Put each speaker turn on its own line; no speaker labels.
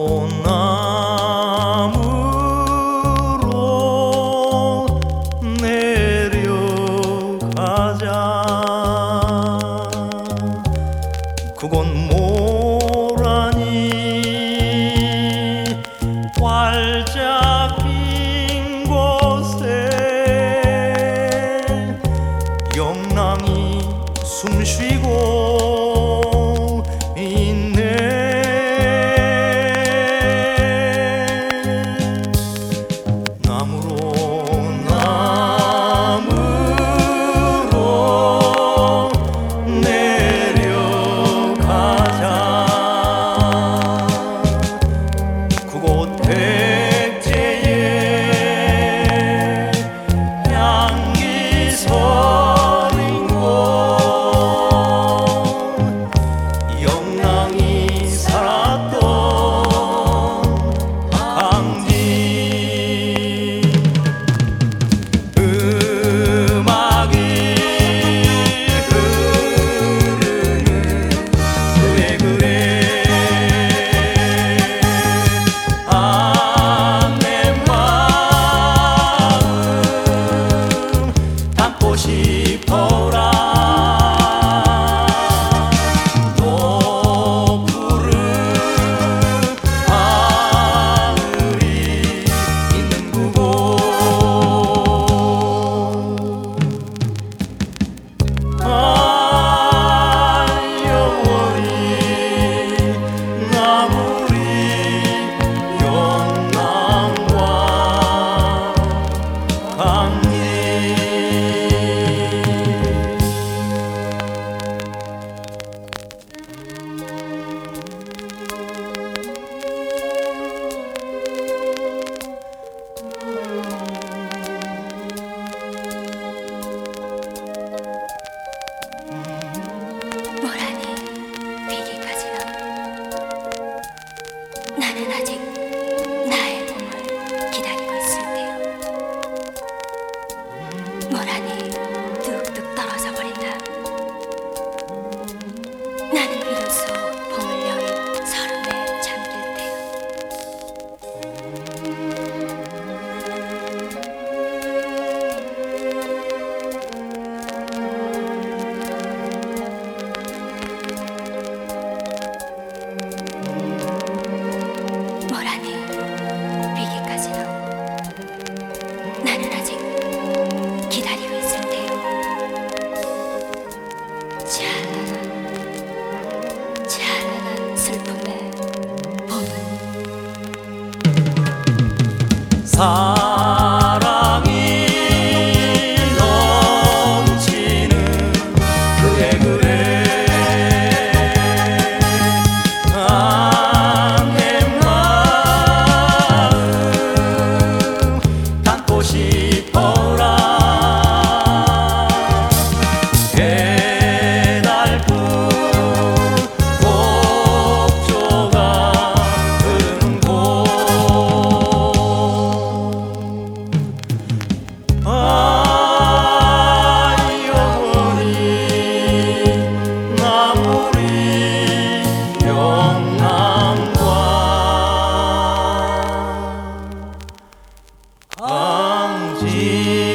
남으로 내려가자. 그곳 모란이 활짝 핀 곳에 영랑이 숨쉬고 있네. 남으로 내려가자. 그곳 백제의 향기 서린 곳, 영랑이 살았던 강지. 음악이 흐르는 그래 내 마음 담고 싶어라. 높은 하늘이 있는 그곳, 영원히 남으리 영광과 강리.
모란이 비기까지는 나는 아직 나의 봄을 기다리고 있을 테요. 모란이 뚝뚝 떨어져 버린다. 나는 비로소 봄을 여인 서름에 잠길 테요. 모란이 비기까지는 나는 아직 기다리고 있을 테요. 찬란한 슬픔의 봄은
사랑이 넘치는 그래 내 마음 담고 싶어라. 해달픈 곡조가 흐르는 곳, 영원히 남으리 영광과 강지.